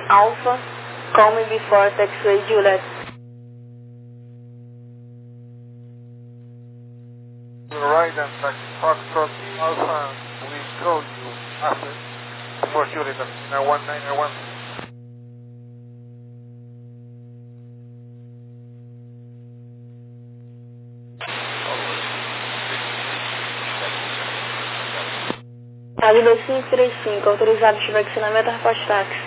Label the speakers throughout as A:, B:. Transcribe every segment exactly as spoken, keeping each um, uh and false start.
A: Alpha, call me before taxiway Juliet.
B: Right and taxi Foxtrot Alpha, we call you after for Juliet nine one nine nine one.
A: Cabe dois cinco três cinco, autorizado de vaccinamento Airport Táxi.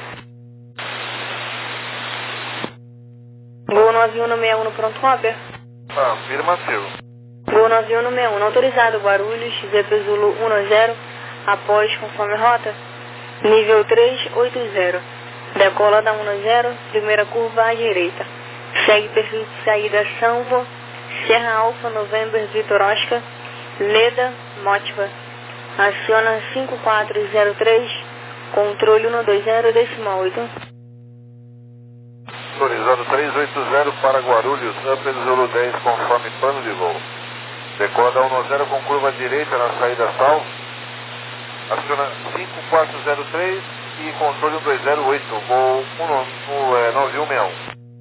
A: Gol nove um no seis um pronto com aberto.
B: Afirmativo.
A: Gol nove um no seis um, autorizado Guarulhos, Z P Zulu um zero, após conforme rota, nível três oito zero. Decola da um zero, primeira curva à direita. Segue perfil de saída Sanvo, Serra Alfa, November, Vitor Oscar, Leda, Motiva. Aciona cinco quatro zero três, controle um dois zero, decimal oito.
B: Autorizado três oito zero para Guarulhos, Upper Zulu dez, conforme plano de voo. Decola da um zero com curva direita na saída Sal. Aciona cinco quatro zero três e controle um dois zero oito, voo nove um seis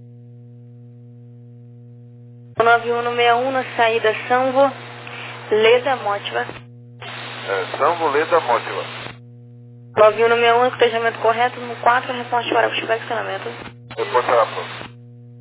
B: um.
A: nove um no seis um na saída Sanvo, Leda, Motiva.
B: É, Sanvo, Leda, Motiva.
A: nove um no seis um, escutejamento correto, no quatro, resposta para o estacionamento.
B: Reporte a pronto.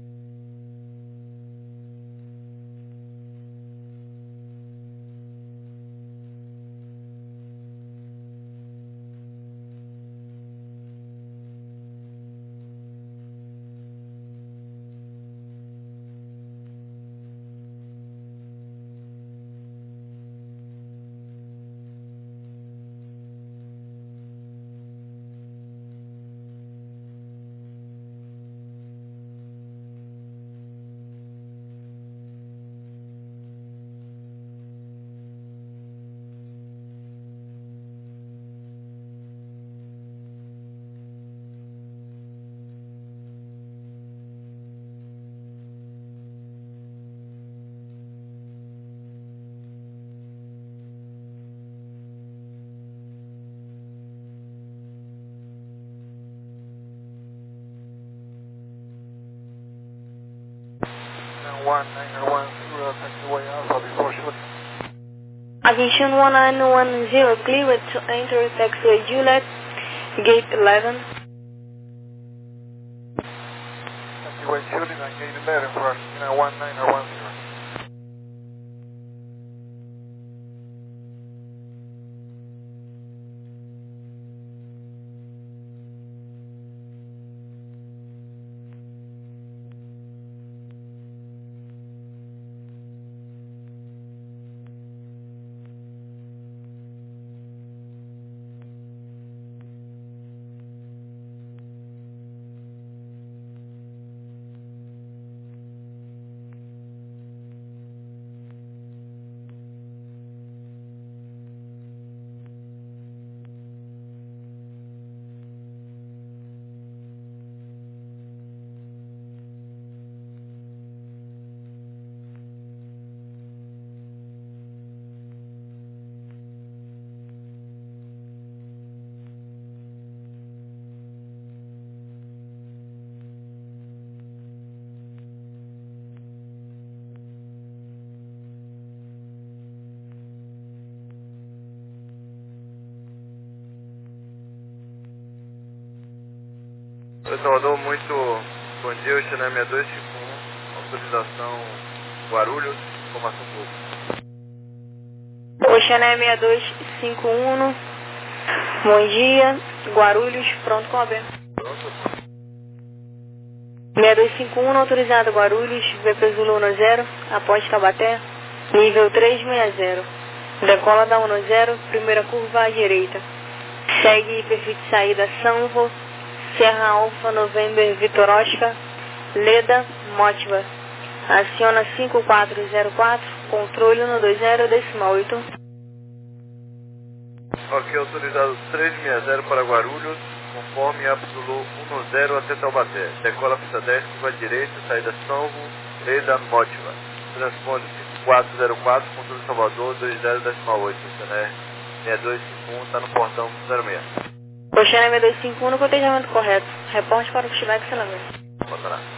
B: one nine one zero, taxiway Alpha before shooting.
A: Aviation one nine one zero, cleared to enter taxiway Juliet, gate eleven.
B: Taxiway shooting at gate eleven for Argentina one nine one zero.
C: Oi, Salvador, muito bom dia, o China seis dois cinco um, autorização Guarulhos, informação pública.
A: Oceané seis dois cinco um, bom dia, Guarulhos, pronto com aberto. seis dois cinco um, autorizado Guarulhos, V P Zulu um zero, após Taubaté, nível três seis zero. Decola da um zero, primeira curva à direita. Segue perfil de saída Sanvo, Serra Alfa, November, Vitor Oscar, Leda, Motiva. Aciona cinco quatro zero quatro, controle um dois zero, decimal oito.
C: Ok, autorizado três seis zero para Guarulhos, conforme Absolu um zero até Taubaté. Decola pista dez, curva direita, saída Sanvo, Leda, Motiva. Transponder cinco quatro zero quatro, controle Salvador dois zero decimal oito, né? seis dois cinco um, está no portão zero seis.
A: Oceana M dois cinco um no cotejamento correto. Reporte para o feedback e selamento.
C: Bota lá.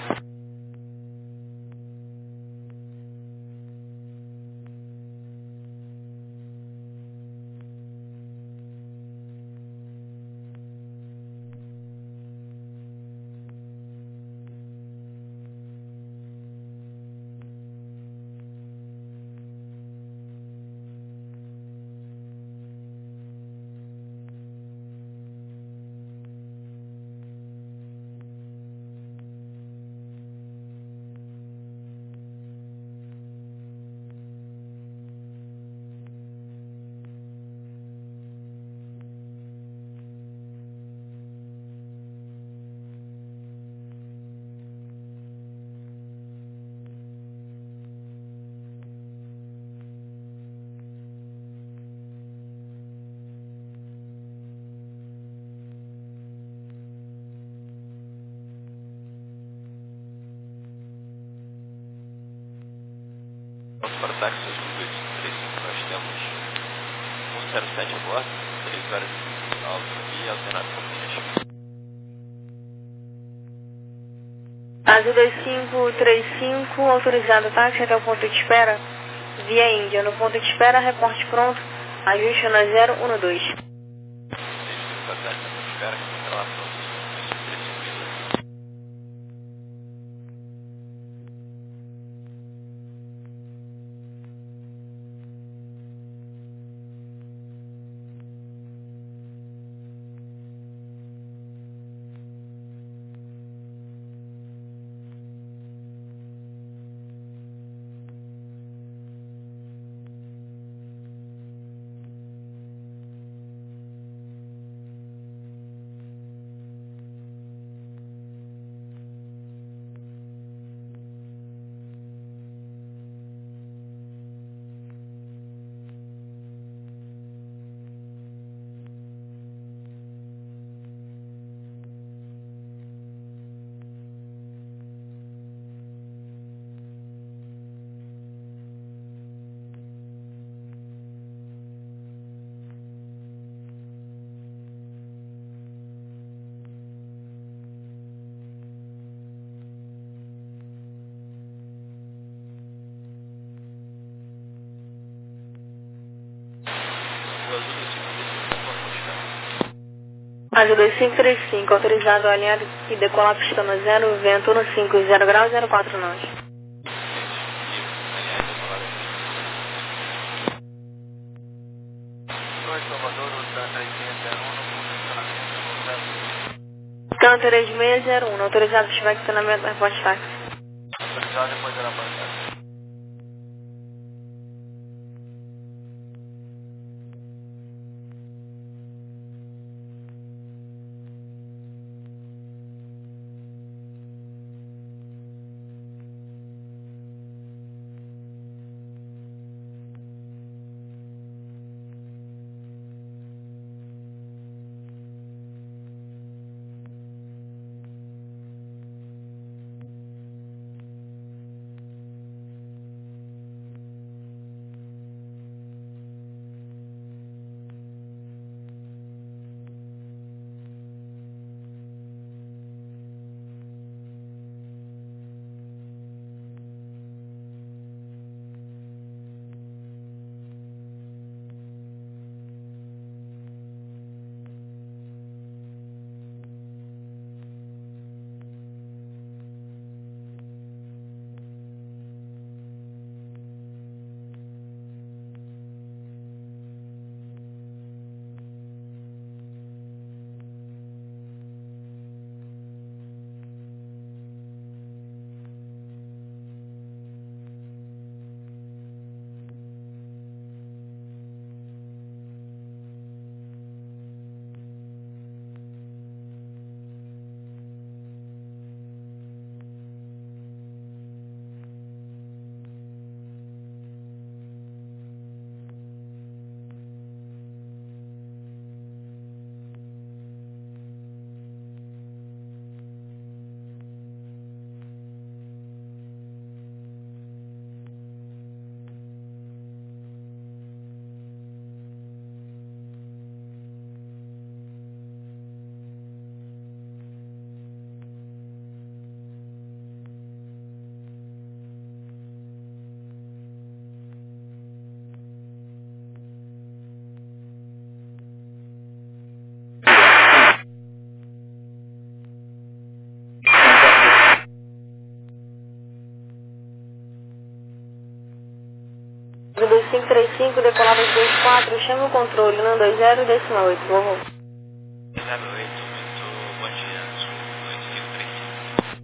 D: Para o táxi dois mil e dois três cinco, nós temos um zero sete a bordo, três horas de autonomia alternada com linhas.
A: Azul dois cinco três cinco, autorizado táxi até o ponto de espera. Via Índia, no ponto de espera, reporte pronto. Ajuste na zero um dois.
D: Para o táxi, ponto de espera, relação dos três cinco e dois.
A: Azul dois cinco três cinco, autorizado a alinhar e decolar pistando zero, vento um cinco zero graus zero quatro nove.
C: Salvador, Santa três zero um, no
A: Can três seis zero um, autorizado a estiver estacionamento na reporte táxi.
C: autorizado depois da passagem.
A: cinco três cinco, decolada de dois quatro, chame o controle, um dois zero, décima oito, vovô.
D: zero oito, muito bom dia, dois cinco três cinco.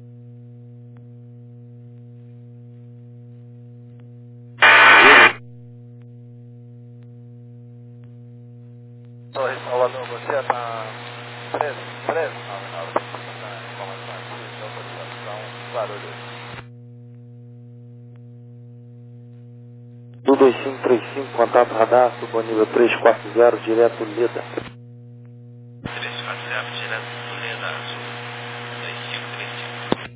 C: Torre Salvador, você está preso? Preso? Não, não, tem que passar informação aqui de autorização Guarulhos.
E: um dois cinco três cinco, contato radar, subanível três quatro zero, direto Leda.
D: três quatro zero, direto do Leda, azul, dois cinco três cinco.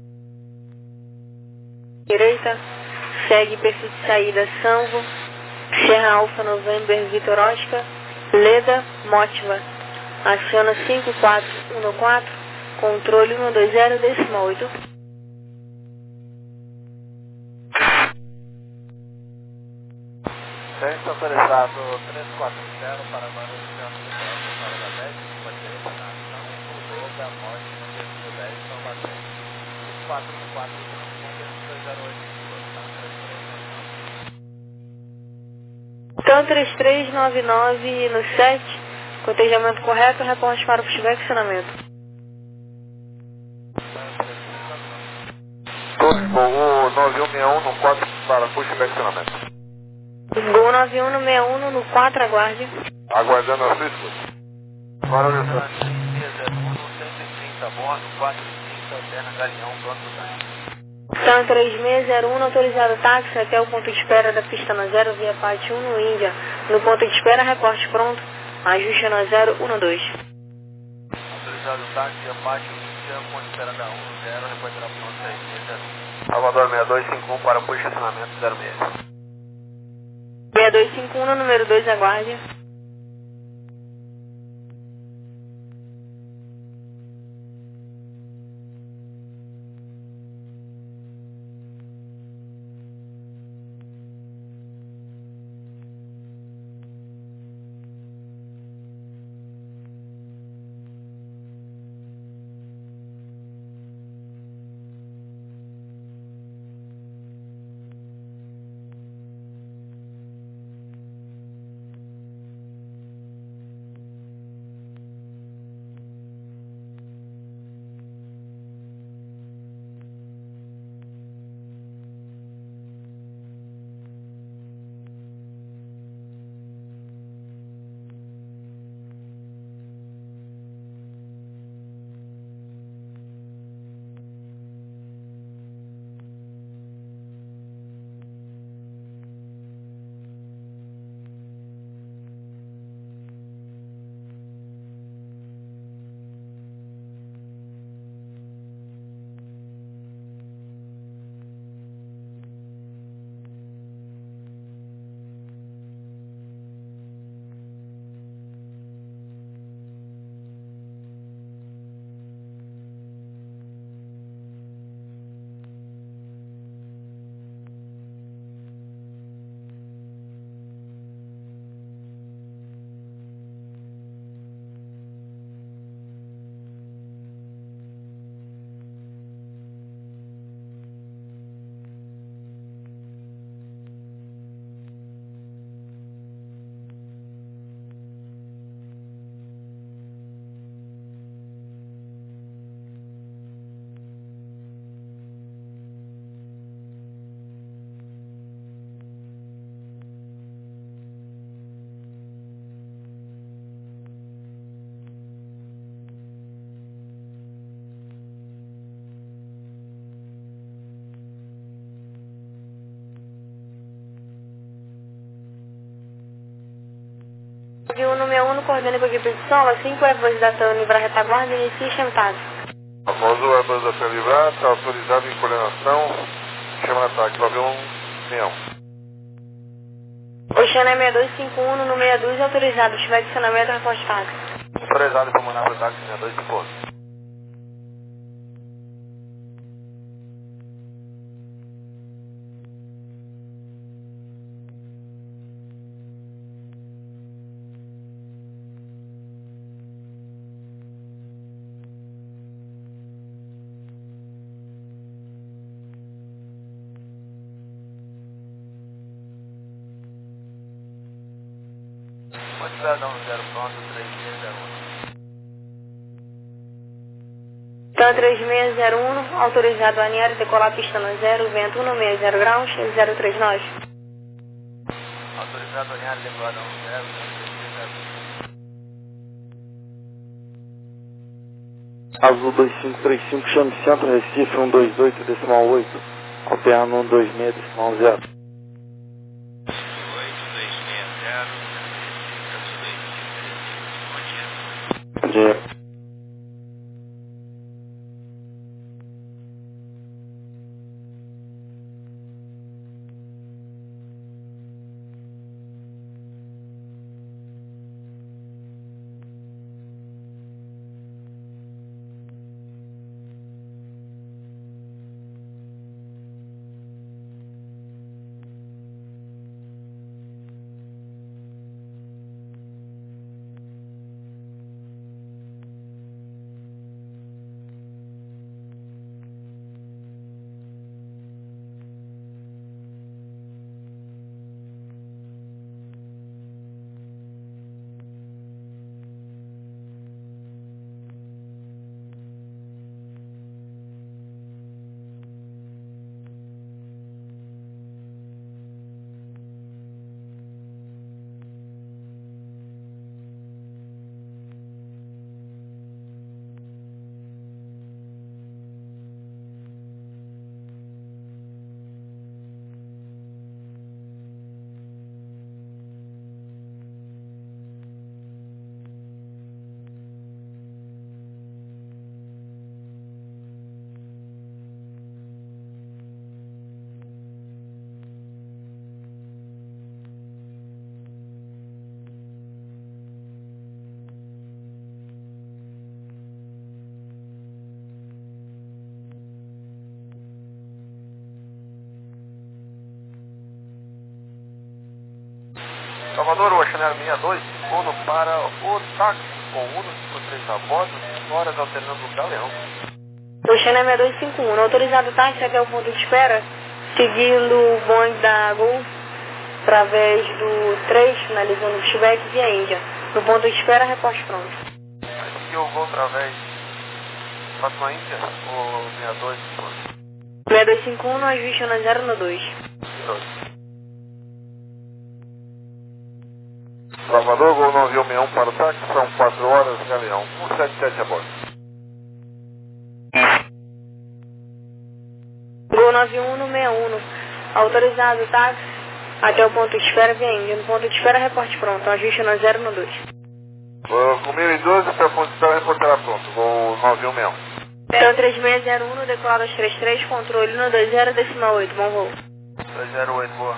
A: Direita, segue perfil de saída Sanvo, Serra Alfa November Vitor Oscar, Leda, Motiva. Aciona cinco quatro um quatro, controle um dois zero, décima oito.
C: Teste autorizado trezentos e quarenta para Guarulhos Centro do Brasil, para da dez, para direita na ação, Leda, Mótima, descida dez, São Baté. cinco quatro um quatro, transponder dois zero oito,
A: Então três três nove nove no sete, cotejamento correto, reporte para o pushback acionamento.
B: Torre Gol nove um seis um no quatro para pushback acionamento.
A: Gol nove um no seis um no quatro, aguarde.
B: Aguardando a sua escuta. Guarulhos
C: seis zero um, cento e trinta, bordo, quatro trinta, Terra Galeão, pronto da
A: São três seis zero um, autorizado táxi até o ponto de espera da pista na zero, via parte um no Índia. No ponto de espera, reporte pronto, ajuste na zero um dois.
C: Autorizado táxi, abaixo Índia, ponto de espera da um zero, depois será pronto seis seis zero um.
B: Salvador seis dois cinco um para push acionamento zero seis.
A: seis dois cinco um no número dois, aguarde. De um no seis um, coordena com a equipe de solo, cinco Airbus da TAM livrar retaguarda e inicia chantagem.
B: Famoso Airbus da T livrar, está autorizado em coordenação, chama ataque, nove um seis um.
A: Oceana seis dois cinco um no seis dois, autorizado, estiver adicionamento, reporte táxi.
C: Autorizado para mandar para o táxi seis dois cinco um. autorizado a um zero pronto, três seis zero um.
A: Então três seis zero um, autorizado a alinhar e decolar pista no zero, vento um seis zero graus, zero três nove.
C: Autorizado a alinhar e decolar a um zero, três seis zero um.
E: Azul dois cinco três cinco, chame Centro Recife um dois oito decimal oito, alterno um dois seis decimal zero.
D: oito dois seis zero, Azul dois cinco três cinco, bom dia.
E: Bom dia.
B: Salvador, o Chanel sessenta e dois, Uno para o táxi com Uno cinco três a bordo, cinco horas alternando o Galeão.
A: O Chanel sessenta e dois cinquenta e um, autorizado o táxi até o ponto de espera, seguindo o bonde da Gol, através do três, finalizando o pushback via Índia. No ponto de espera, reporte pronto.
B: Aqui eu vou através, faço uma Índia, o sessenta e dois,
A: sessenta e dois cinquenta e um, no ajuste na zero no dois.
B: Salvador, Gol nove um seis um para o táxi, são quatro horas, Galeão, cento e setenta e sete a bordo.
A: Gol nove um no sessenta e um, autorizado o táxi até o ponto de espera via Índia. No ponto de espera, reporte pronto, ajuste na zero no dois.
B: Uh, com mil e doze, para o ponto de espera, reportará pronto, Gol nove um seis um.
A: Então três seis zero um, decolado aos trinta e três, controle um dois zero decimal oito, bom voo.
C: dois zero oito, boa.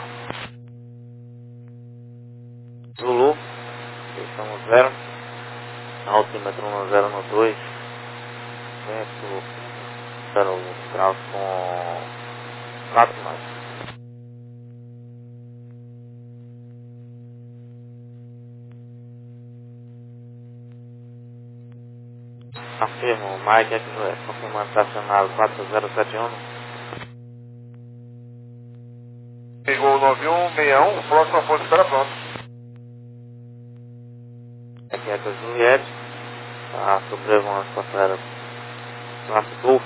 E: Zulu, estamos zero, altímetro um zero no dois, vento zero graus com quatro mais. Afirmo, Mike X J S, confirmando estacionado quatro zero sete um.
B: Gol nove um seis um, próximo ponto de espera pronto.
E: Aqui é a Juliette, está sobrevoando a passageira classe Golf,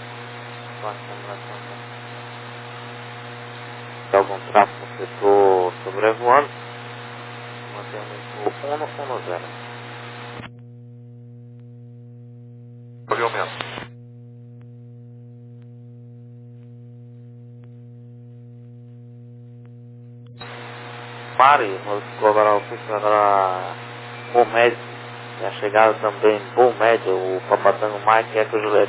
E: tem algum tráfego no setor sobrevoando, mantendo o um um zero.
B: Ouviu mesmo.
E: Pare, modificou agora o pista agora Bom Médio, e a chegada também Bom Médio, o Papatango Mike Eco Juliette.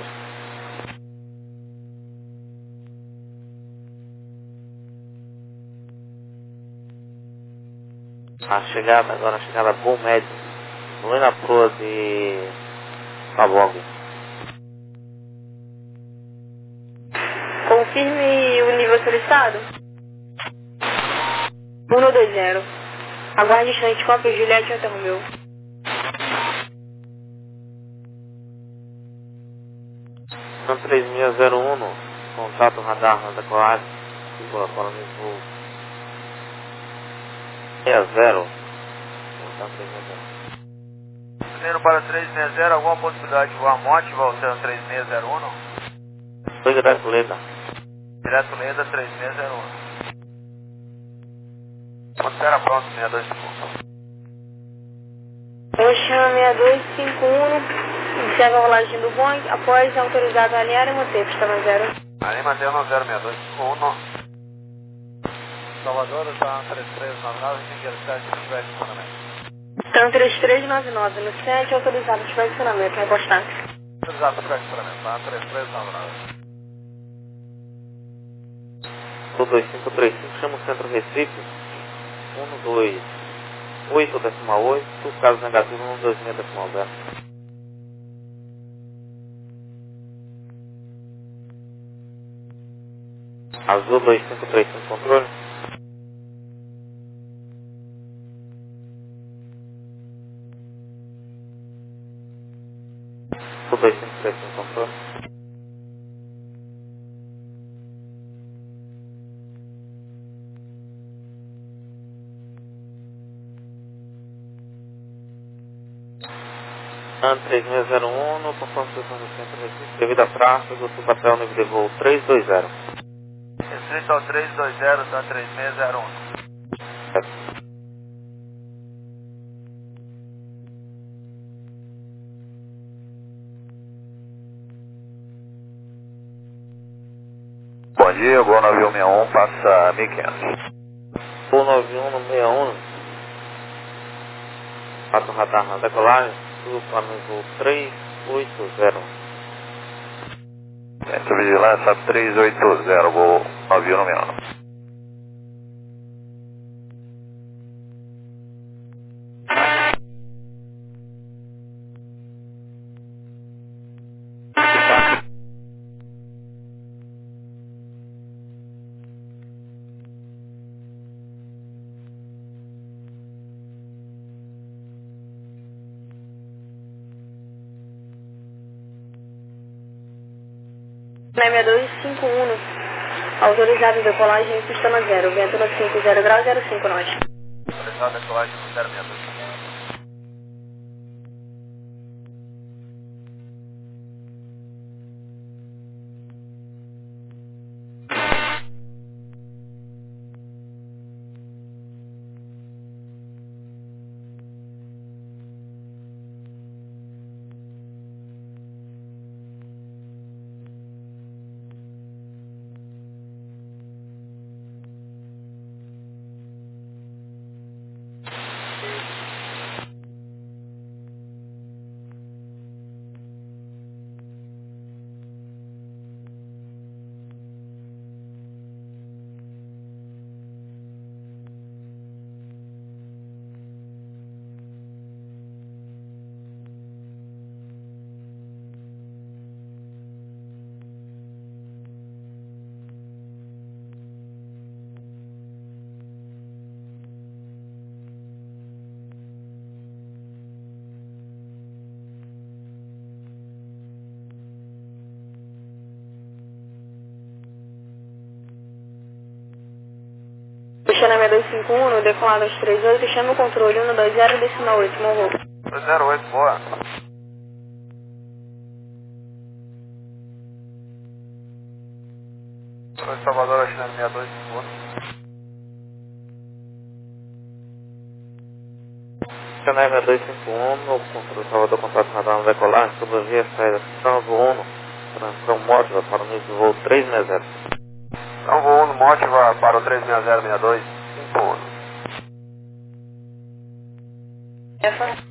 E: A chegada agora, a chegada Bom Médio, não é na proa de Pavog.
A: Confirme o nível solicitado. um dois zero. Aguarde instante, cópia Juliette Alfa Romeo.
E: São três seis zero um, contato radar na decolagem, segura para o nível sessenta, Oceano três seis zero.
C: Primeiro para três seis zero, alguma possibilidade de voar Motiva, Oceano três seis zero um?
E: Foi direto Leda.
C: Direto Leda três seis zero um. Quando será pronto, seis dois cinco um.
A: Oceano seis dois cinco um, observa a rolagem do Boeing, após autorizado a alinhar e manter, pista zero.
C: Ali mantém no zero seis dois cinco um. Salvador, está três três nove nove, Miguel sete, ativar estacionamento.
A: Então três três nove nove no sete, autorizado a ativar estacionamento, repostar.
C: Autorizado a ativar estacionamento, tá? três três nove nove.
E: Sul dois cinco três cinco, chama o centro Recife. um dois oito decimal oito, caso negativo um dois seis decimal zero. Azul dois cinco três cinco, controle. Sul dois cinco três cinco, controle. AN três seis zero um, no conforme situação do centro Recife, devido a tráfego, subaté ao nível de voo três dois zero.
C: Restrito ao três dois zero, tá? três seis zero um.
B: Bom dia, Gol nove um seis um, passa mil e quinhentos.
E: Gol nove um no sessenta e um, passa o radar na decolagem, sul para o nível três oito zero.
B: Centro Vigilância três oito zero, Gol nove um seis um.
A: seis dois cinco um, autorizado a decolagem, pista na zero, vento no cinco zero graus, zero cinco nós.
C: Autorizado a decolagem no zero seis dois.
A: Oceano seis dois cinco um, no decolado aos três oito, chama o controle um dois zero decimal oito, morro.
C: dois zero oito, boa. Oi, Salvador, Oceano seis dois cinco um.
E: Oceano seis dois cinco um, no controle Salvador, contato radar na decolagem, sobre a via saída Salvo um, transição Motiva para o nível de voo três seis zero.
C: Salvo um, Motiva para o três seis zero seis dois cinco um.
A: Essa.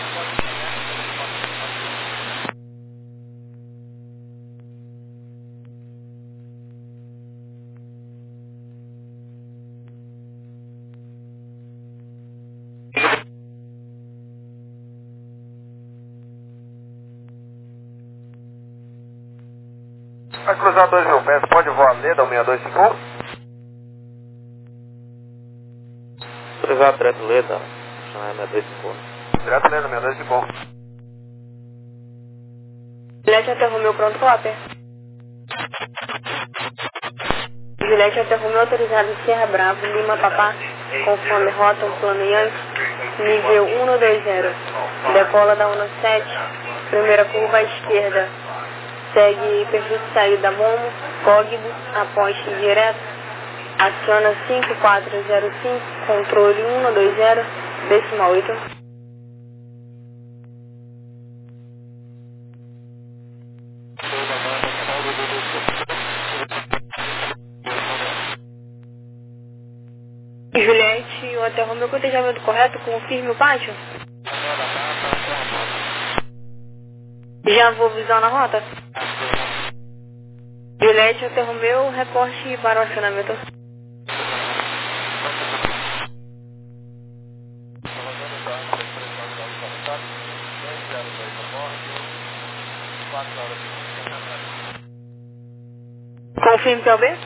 C: Vai cruzar dois mil pés, pode voar Leda ao seis dois cinco um?
E: Autorizado direto Leda, Oceano seis dois cinco um.
C: Direto Leda, seis dois cinco um.
A: Juliette até Romeu, pronto, cópia. Juliette até Romeu, autorizado Sierra Bravo, Lima Papá, conforme rota, um plano Yankee. nível cento e vinte, decola da cento e sete, primeira curva à esquerda, segue perfil de saída Momo, código, aposte direto, aciona cinco quatro zero cinco, controle cento e vinte, décima oito. Juliette, o Hotel Romeu, cotejamento correto, confirme o pátio? Já vou visar na rota? Juliette, Hotel Romeu, reporte para o acionamento. Confirme P O B?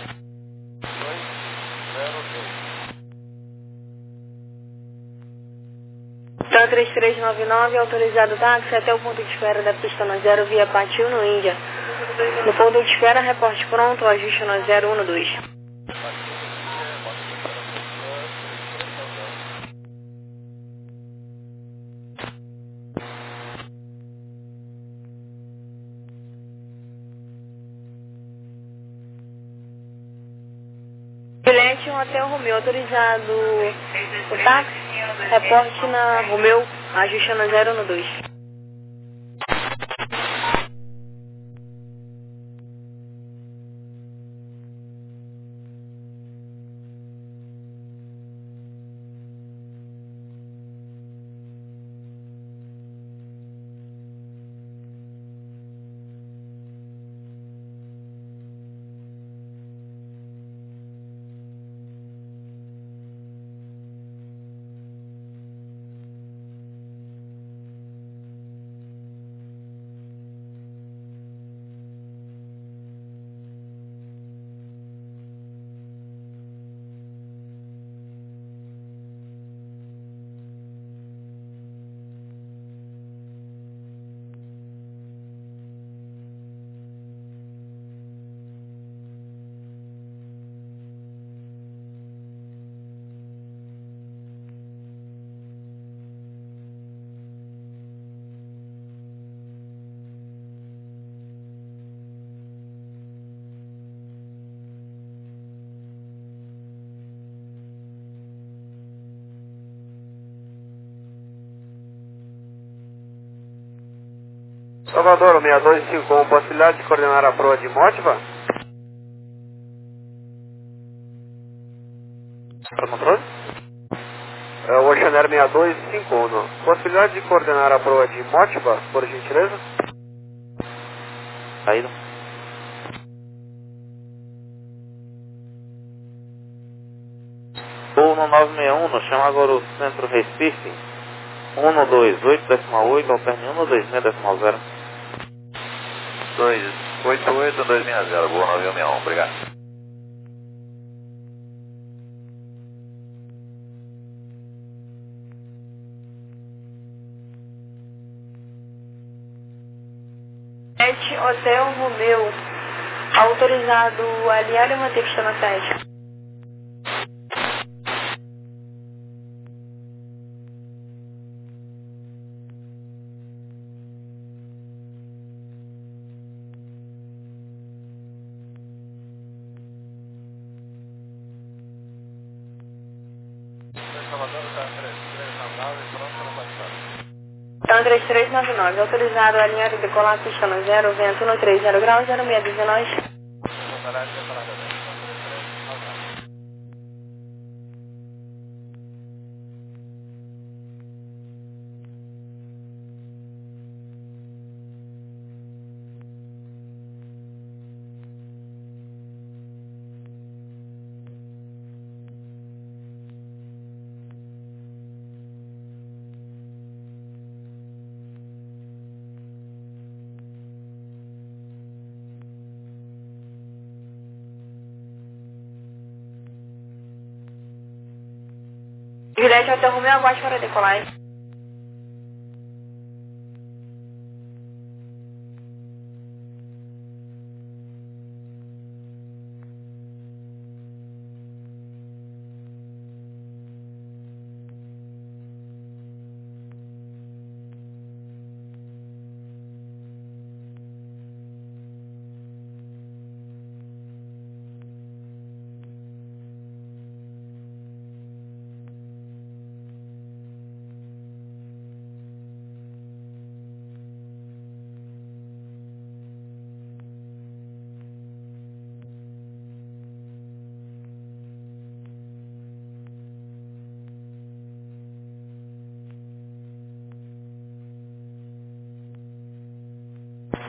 A: Então três três nove nove, autorizado táxi até o ponto de espera da pista no zero via Patil no Índia. No ponto de espera, reporte pronto, ajuste no zero um dois. Juliette, um Hotel Romeu, autorizado o táxi, reporte na Romeu, ajuste no zero um dois.
F: Salvador, seis dois cinco um, possibilidade de coordenar a proa de Motiva? Para controle? É o Oceanair seis dois cinco um, possibilidade de coordenar a proa de Motiva, por gentileza?
E: Saída. Voo no nove seis um, chama agora o centro Recife, um dois oito décimo oito, alterne um dois seis décimo zero.
B: dois oito oito dois seis zero, boa nove um seis um, obrigado.
A: Juliette, Hotel Romeu, autorizado a alinhar e manter pista na sede. Então três três nove nove, autorizado a alinhar e decolar pista no zero, vento no três zero graus, zero seis dezenove. Juliette, Hotel Romeu, aguarde para decolar.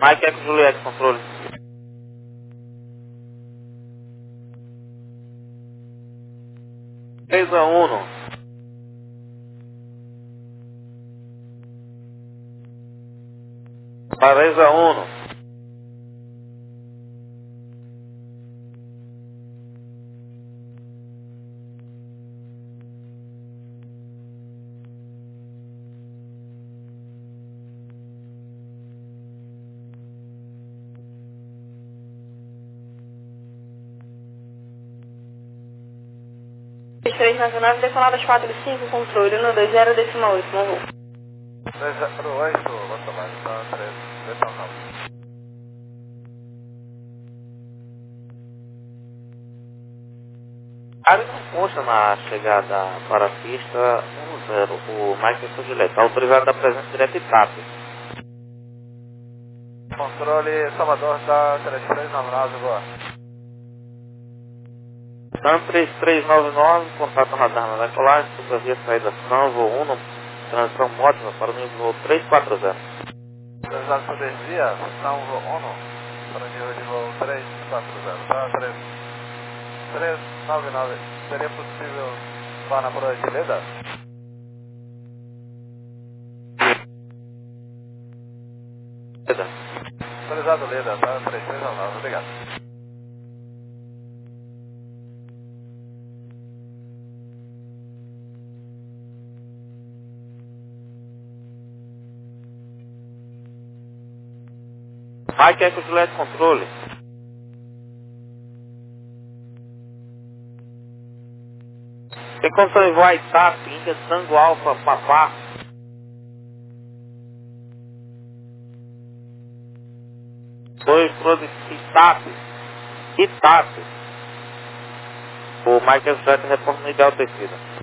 E: Mike Eco Juliette, controle. três a um. três a um.
A: três nove nove, decoladas quatro cinco, controle um dois zero, decimal oito, vamos.
B: três zero oito, vamos tomar, está três, decimal nove.
E: Área não consta na chegada para a pista um zero, o Mike Eco Juliette, está autorizado da presença direta e T A P.
B: Controle Salvador, está três três nove nove, boa.
E: Sam três três nove nove, contato radar na decolagem, supervia saída São, voo um, transição móvel para o nível voo três quatro zero.
B: Autorizado supervia, São voo um, para o nível de voo três quatro zero, tá? três três nove nove, seria possível voar na proa de Leda?
E: Leda.
B: Autorizado Leda, tá? três três nove nove, obrigado.
E: Mike Eco Juliette, controle. Tem condição de voar T A P, Índia, Tango Alfa, Papá. Dois produtos Itap. Itap. O Mike Eco Juliette reporta no ideal descida.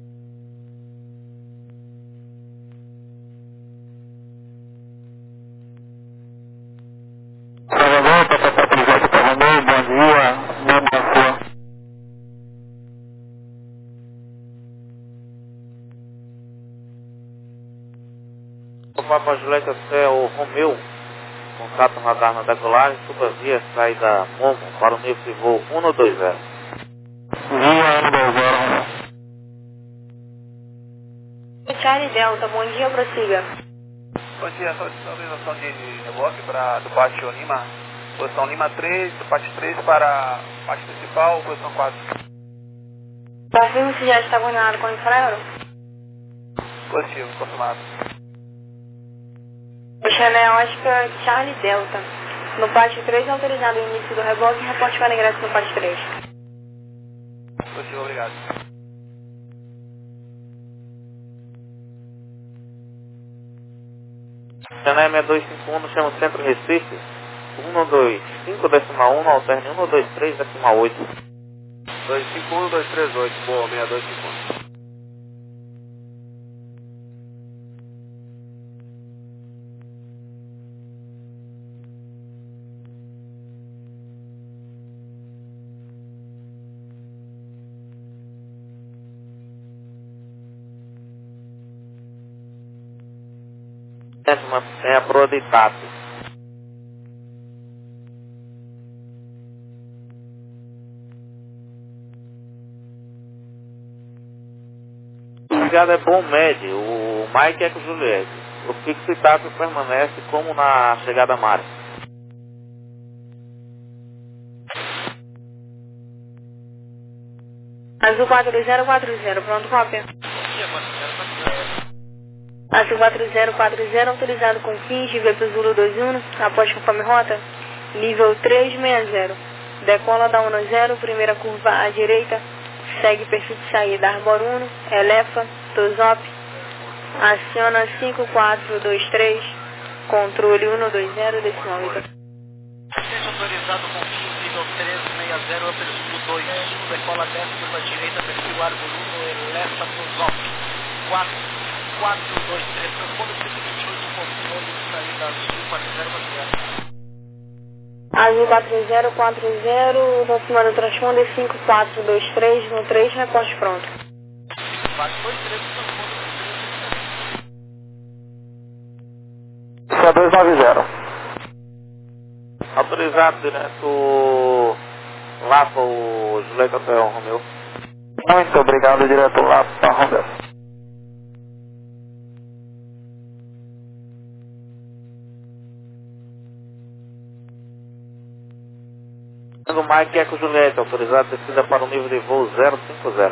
E: Papa Juliette até o Romeu, contato radar na decolagem, supervia saída Momo para o nível de voo um dois zero.
B: Via um dois zero.
A: Charlie Delta, bom dia, prossiga.
F: Bom dia, autorização de reboque para do pátio Lima, posição Lima três, do pátio três para pátio principal, posição quatro.
A: Confirma se já está coordenado com o infraero.
F: Positivo, confirmado.
A: Chanel Oscar Charlie Delta. No pátio três, autorizado o início do reboque e reporte para ingresso no pátio três.
F: Positivo, obrigado.
E: Chanel seis dois cinco um, chama o Centro Recife, um dois cinco decimal um, alterne um dois três decimal oito.
F: dois cinco um, dois três oito, boa, seis dois cinco um.
E: É a proa de Itap. Chegada é bom médio, o Mike Eco Juliette. O fixo Itap permanece como na chegada máxima.
A: Azul quatro zero quatro zero, pronto, cópia. Azul quatro zero quatro zero, autorizado com fins de V P Zulu dois um, após conforme rota, nível três seis zero. Decola da um zero, primeira curva à direita, segue perfil de saída Arbor um, Elefa, Tosop, aciona cinco quatro dois três, controle um dois zero, decimal oito.
G: Seja autorizado com fins nível três seis zero, Upper Zulu dois um, decola dez, curva direita, perfil Arbor um, Elefa, Tosop, quatro quatro dois três, transponda cento e vinte e oito, controle de saída Azul quatro zero quatro zero.
A: Azul quatro zero quatro zero, confirmando o transponder cinco quatro dois três, no três, reposte pronto.
G: quatro dois três, transponder
F: C dois nove zero.
E: Autorizado direto lá para o Julieta Hotel Romeu. Muito obrigado, direto lá para Romeu. O Mike Eco Julieta, autorizado descida para o nível de voo zero cinco zero.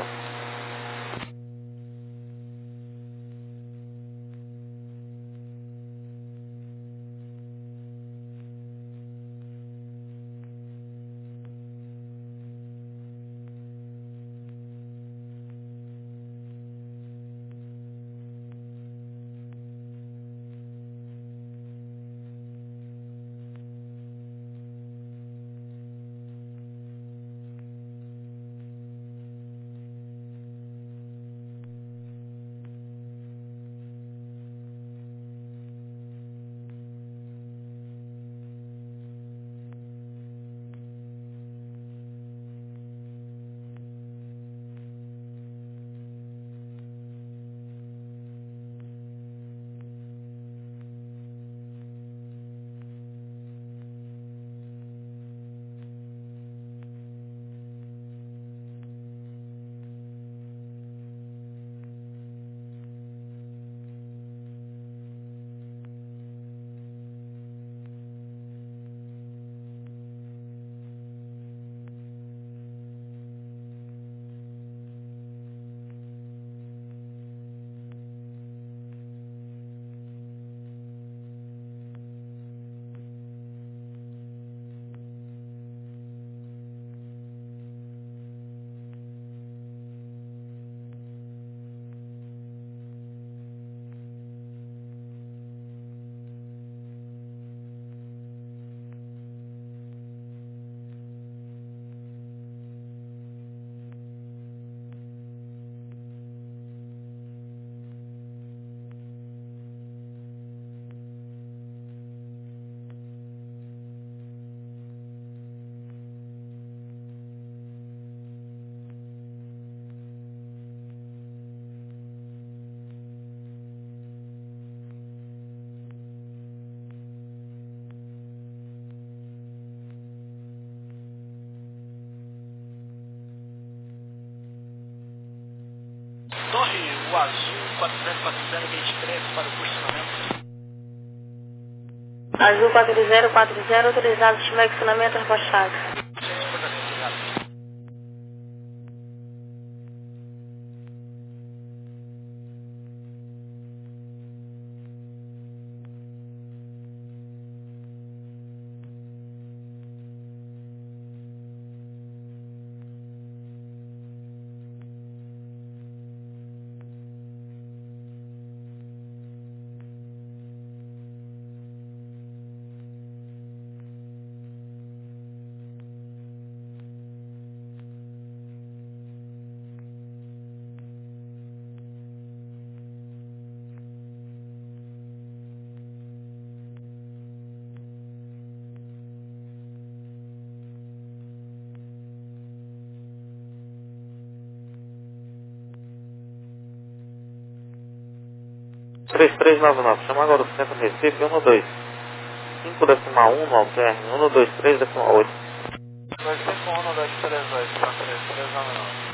G: Torre, o azul quatro zero quatro zero vinte e três para o posicionamento.
A: Azul quatro zero quatro zero, autorizado estimação funcionamento rebaixado.
G: Gente, por favor, obrigado.
E: três três nove nove, chama agora o centro Recife, um dois cinco decimal um ao término, um dois três decimal oito.
F: dois cinco um, dois três dois, três três nove nove.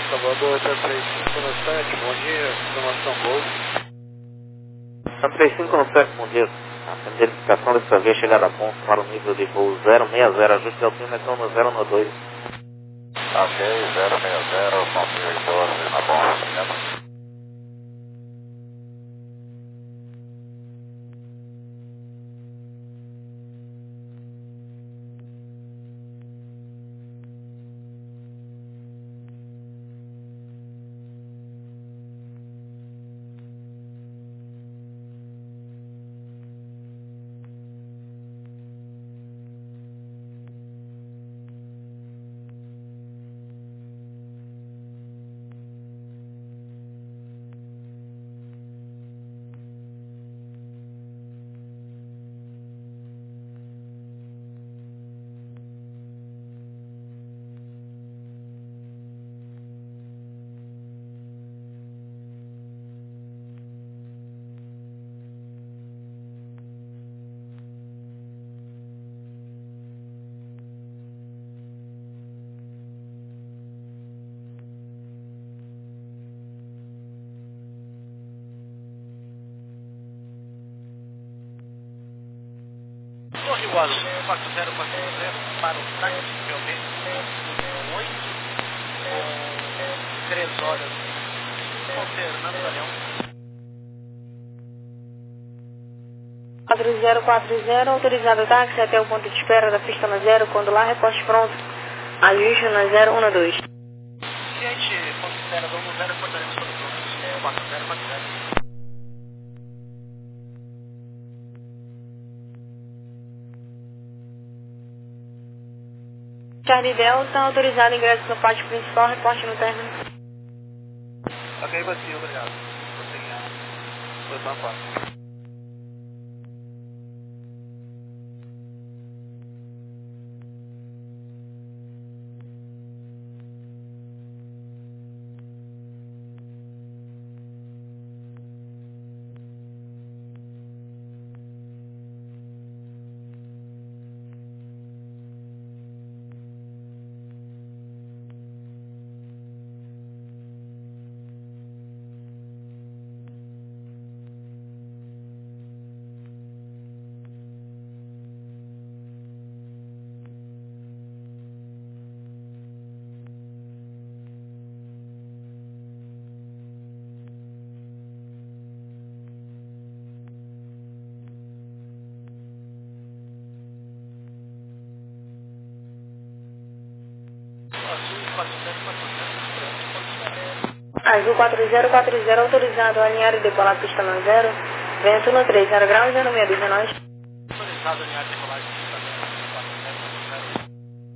C: Salvador, Sam três cinco no sete, bom dia, informação Gol.
E: Sam três cinco no sete, bom dia. A identificação dessa via chegada a ponto para o nível de voo zero seis zero, ajuste de altimetria no zero no dois.
B: Ok, zero seis zero, confirme doze, na bom, obrigado.
G: Torre Guarulhos, quatro zero quatro zero, para o táxi realmente oito, com três horas, com Fernando Daniel.
A: quatro zero quatro zero, autorizado o táxi até o ponto de espera da pista na zero, quando lá, reposte pronto, ajuste na zero um dois.
G: Ciente, ponto de espera do um zero, portaremos todo o pronto, quatro zero quatro zero.
A: Charlie Delta, autorizado ingresso no pátio principal, reporte no término.
F: Ok, vazio, obrigado. Mantenha a posição quatro.
A: Azul quatro zero quatro zero, autorizado a alinhar e decolar a pista na zero, vento no três zero graus, zero seis dois, é nóis.
G: Autorizado a alinhar e decolar de pista zero, quatro zero quatro zero.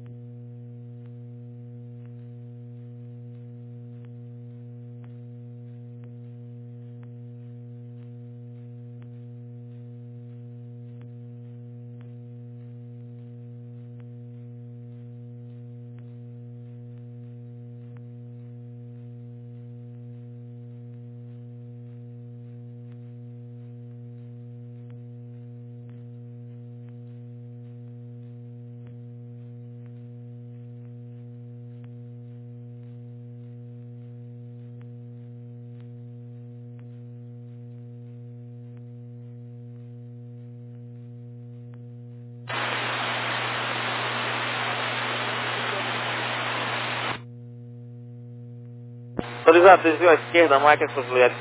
E: Autorizado, desvio à esquerda, marque as suas Juliette.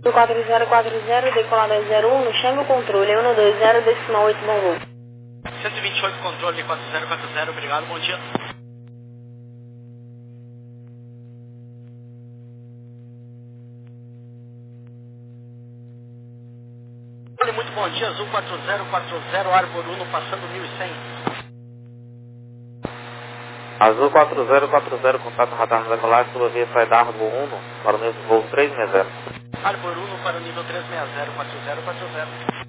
A: quatro zero quatro zero, decolada zero um, chame o controle, um dois zero, decimal oito, bom voo.
G: cento e vinte e oito, controle quatro zero quatro zero, obrigado, bom dia. Muito bom dia, Azul quatro zero quatro zero, Arbor Uno, passando mil e cem.
E: Azul quatro zero quatro zero, contato radar no decolagem, sua via saída Arbor Uno, para o nível voo três seis zero.
G: Arbor Uno para o nível três seis zero, quatro zero quatro zero.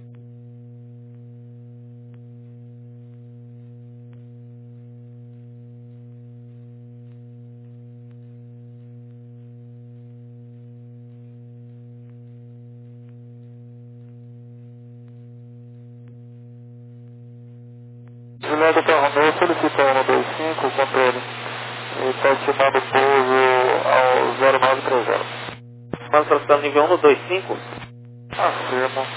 C: Julieta Carro Romeu, solicita um dois cinco, controle. Ele está estimando o pouso ao zero nove três zero.
E: Vamos para o nível um dois cinco.
C: Afirma.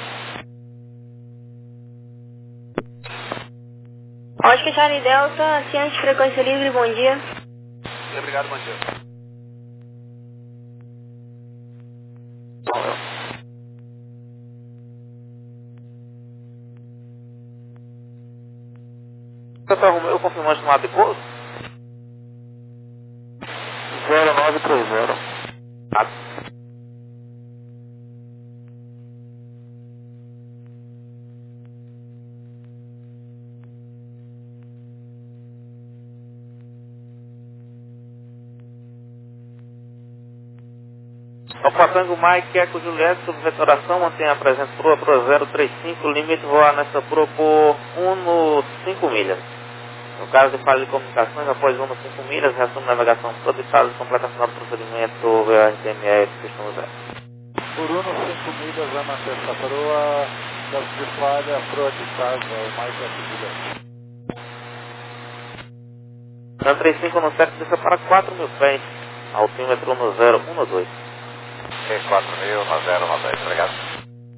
A: Oscar Charlie Delta, ciente de frequência livre, bom dia.
F: Obrigado, bom dia.
E: Você Romeu confirmou estimado de pouso?
C: zero nove três zero.
E: Ah. Opatango Mike, Eco Juliette, subvetoração, mantenha a presença proa, proa zero três cinco, limite voar nessa proa por um cinco milhas. No caso de falha de comunicações, após um cinco milhas, reassume navegação toda e completação do procedimento V A N T M S, questão zero.
C: Por um cinco milhas, vai manter essa proa de falha, proa de casa, o mais Juliette.
E: zero três cinco no certo, desça para quatro mil pés, altímetro no zero um dois.
B: E quatro mil, no zero um dois, obrigado.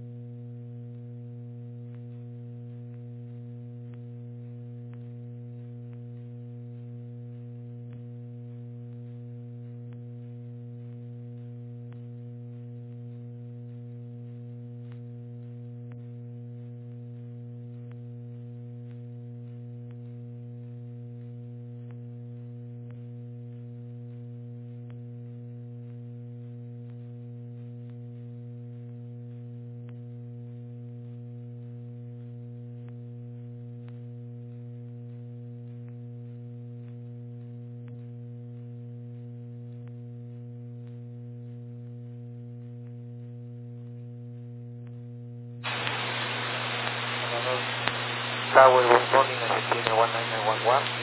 H: Tower Rolling Argentina one nine nine one one.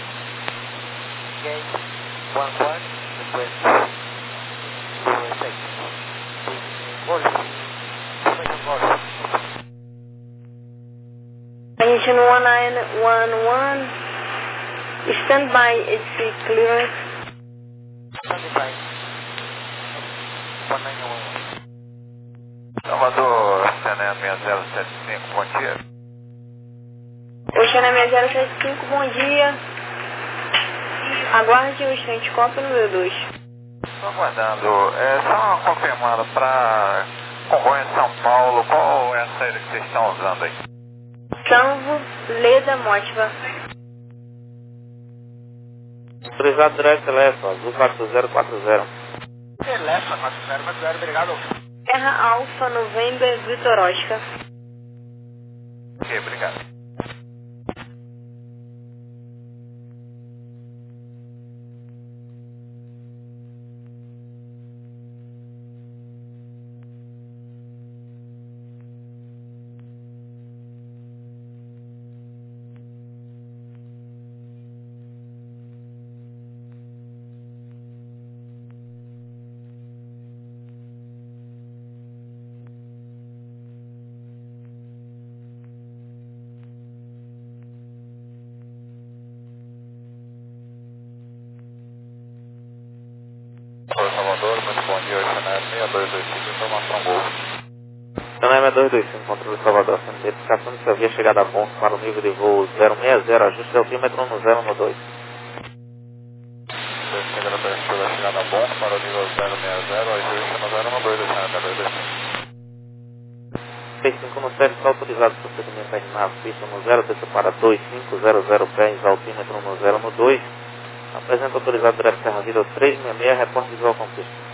H: Gate one one, request to effect. Golf. Information Golf.
A: Engine one nine one one, stand by H C clearance.
H: Stand by. one nine nine one one.
B: Salvador, C N M zero sete cinco, bom dia.
A: Oceana zero sete cinco, bom dia. Aguarde o Strandcop número dois.
B: Estou aguardando. É, só confirmando para comboio em São Paulo, qual é a saída que vocês estão usando aí?
A: Salvo, Leda, Motiva.
E: Autorizado direto, Telefa, Azul quatro zero quatro zero.
G: Telefa quatro zero quatro zero, obrigado.
A: Terra Alfa, November, Vitor Oscar.
B: Ok, obrigado. Salvador, muito bom dia, Oceana seis dois dois cinco, informação Gol.
E: Oceana seis dois dois cinco, controle Salvador, identificação de sua via chegada a ponto para o nível de voo zero seis zero, ajuste de altímetro no zero um dois.
B: Chegando para a chegada a ponto para o nível zero seis zero, ajuste no zero um dois, Oceana seis dois dois cinco.
E: três cinco no sete, está autorizado o procedimento terminar pista no zero, desça para dois cinco zero zero pés, altímetro no zero no dois. Apresenta autorizado direto Serra Vida três seis seis, reporte visual com pista.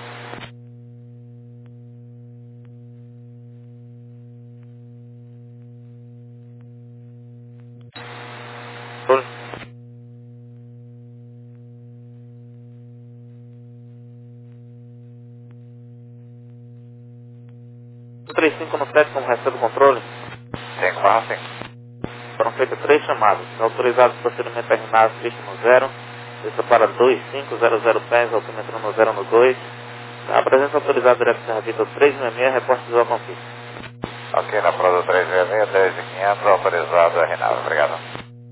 E: três cinco no sete, como recebe o controle?
B: cinco barra cinco.
E: Foram feitas três chamadas. Está autorizado o procedimento terminar pista no zero, desça para dois cinco zero zero pés, altímetro no zero no dois. A presença autorizada direto Serra Vida três seis seis, reporte visual com pista.
B: Ok, na prova três seis seis, dez e quinhentos, autorizado R nove, obrigado.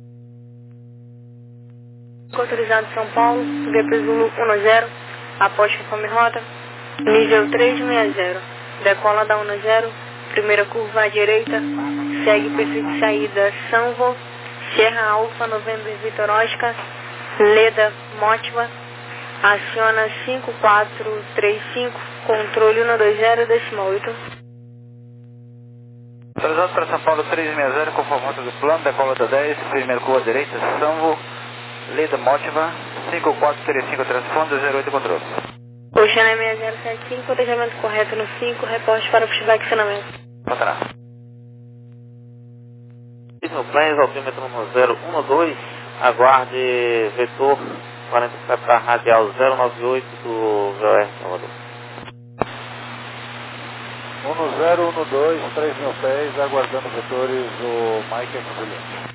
A: Autorizado São Paulo, V P Zulu um zero, após conforme rota, nível três seis zero, decola da um zero, primeira curva à direita, segue perfil de saída Sanvo, Sierra Alfa, Novembro Vitor Oscar, Leda Motiva, aciona cinco quatro três cinco, controle um dois zero, decimal oito.
F: Autorizado para São Paulo três seis zero, conforme rota do plano, decola da dez, primeira curva à direita, Sanvo, Leda Motiva, cinco quatro três cinco, transponda, zero oito, controle.
A: Oceana seis zero sete cinco, planejamento correto no cinco, reporte para o pushback acionamento.
F: Contará.
E: No planes, altímetro no zero um dois, aguarde vetor quarenta e sete para radial zero nove oito do V O R Salvador.
B: um zero um dois, três mil pés, aguardando vetores do Mike e Juliette.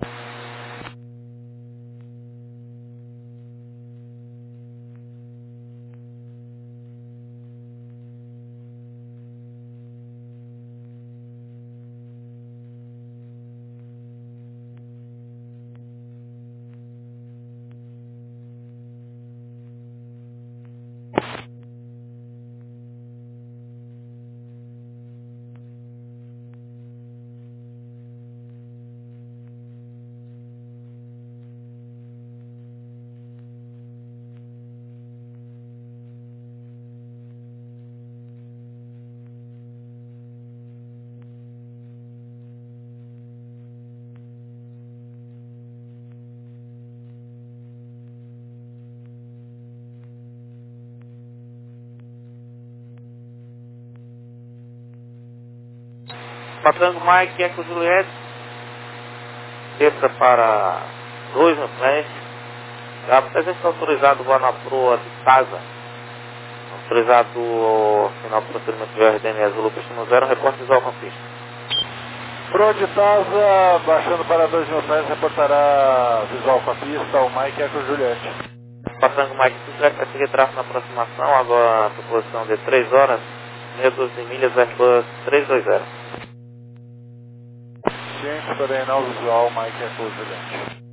E: Patrão Mike, Eco Juliette, desça para dois no pés. A presença autorizado vá na proa de casa. Autorizado o final do procedimento de R D M Azul, pista no zero, reporte visual com pista.
B: Proa de Tasa, baixando para dois mil pés, reportará visual com a pista, o Mike Eco Juliette.
E: Patrão Mike, se quiser vai seguir tráfego na aproximação, agora a posição de três horas, meia dúzia de milhas, Airbus três dois zero.
B: Ciente para treinar o visual, Mike Eco Juliette.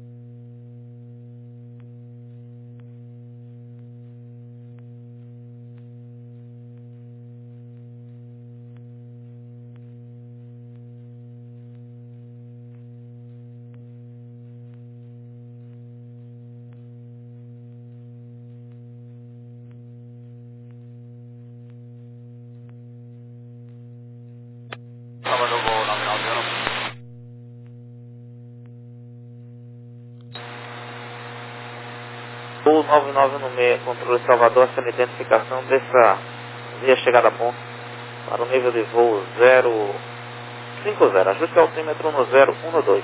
E: Voo nove nove no meio, controle Salvador, sem identificação dessa via chegada a ponto para o nível de voo zero cinco zero, ajuste o altímetro no zero um dois.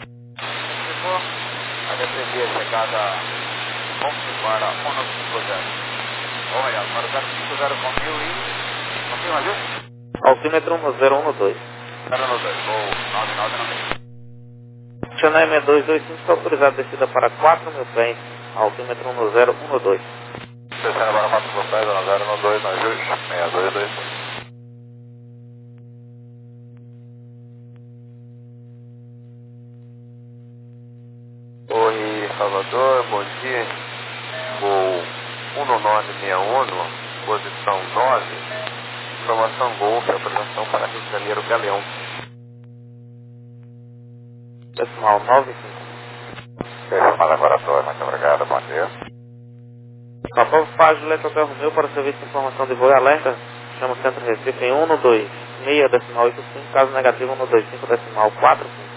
C: A defender a chegada ponto para um cinco zero. Olha, para o zero cinco zero com mil e... confirma, ajuste?
E: Altímetro no zero um dois.
C: zero um dois, voo nove nove no meio.
E: Chennai seis dois dois cinco está autorizado descida para quatro mil pés, altímetro no zero um dois.
B: Descendo para quatro mil pés, no zero um dois, no ajuste, seis dois dois.
C: Oi, Salvador, bom dia. Voo um nove seis um, posição nove, informação Golf, apresentação para Rio de Janeiro, Galeão.
E: Decimal nove cinco.
B: Chamada agora dois, muito obrigado, bom dia.
E: Papai Faz Juliette Hotel Romeu para o serviço de informação de voo e alerta. Chama o Centro Recife em um dois seis, decimal oito cinco, caso negativo cento e vinte e cinco, decimal quatro cinco.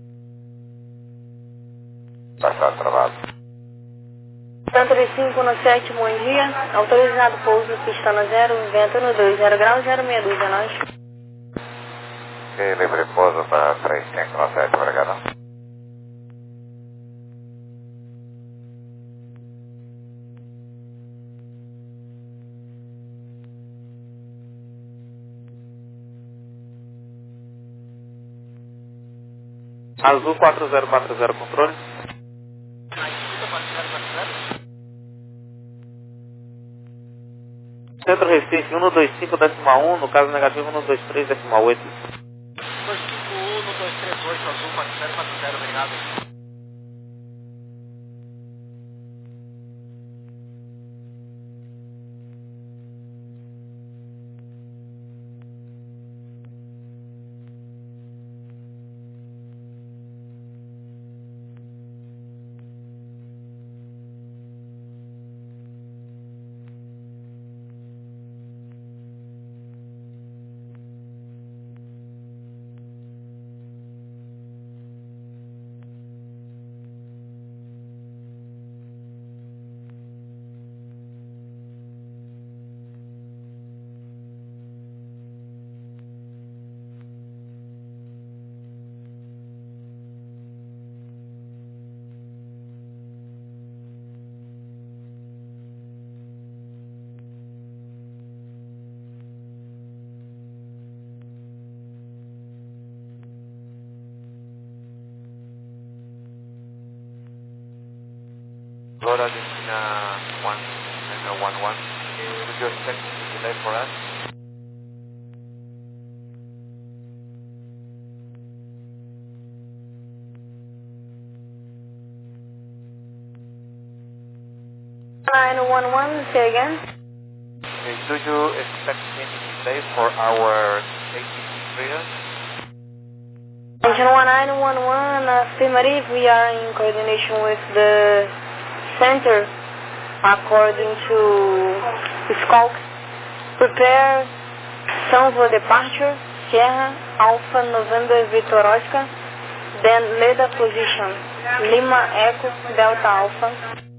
B: Passado travado.
A: cento e cinco no sete, bom dia. Autorizado pouso, pista no zero, vento no dois, zero grau, zero meia dúzia, nós.
B: Ok, livre pouso para três cinco no sete, obrigado.
E: Azul quatro zero quatro zero, controle. Centro Recife cento e vinte e cinco, decimal um, no caso negativo cento e vinte e três, decimal oito.
G: dois cinco um, dois três oito, azul quatro zero quatro zero, obrigado.
C: Flora Argentina one, Niner one one. Uh, would you expect a delay for us?
A: nine one one, say again.
C: Uh, do you expect any delay for our A T C freedom?
A: Engine one nine one one, affirmative, we are in coordination with the center according to Skulk. Prepare Sanvo departure, Sierra, Alpha, November, Victor Oscar, then leader position, Lima, Echo, Delta Alpha.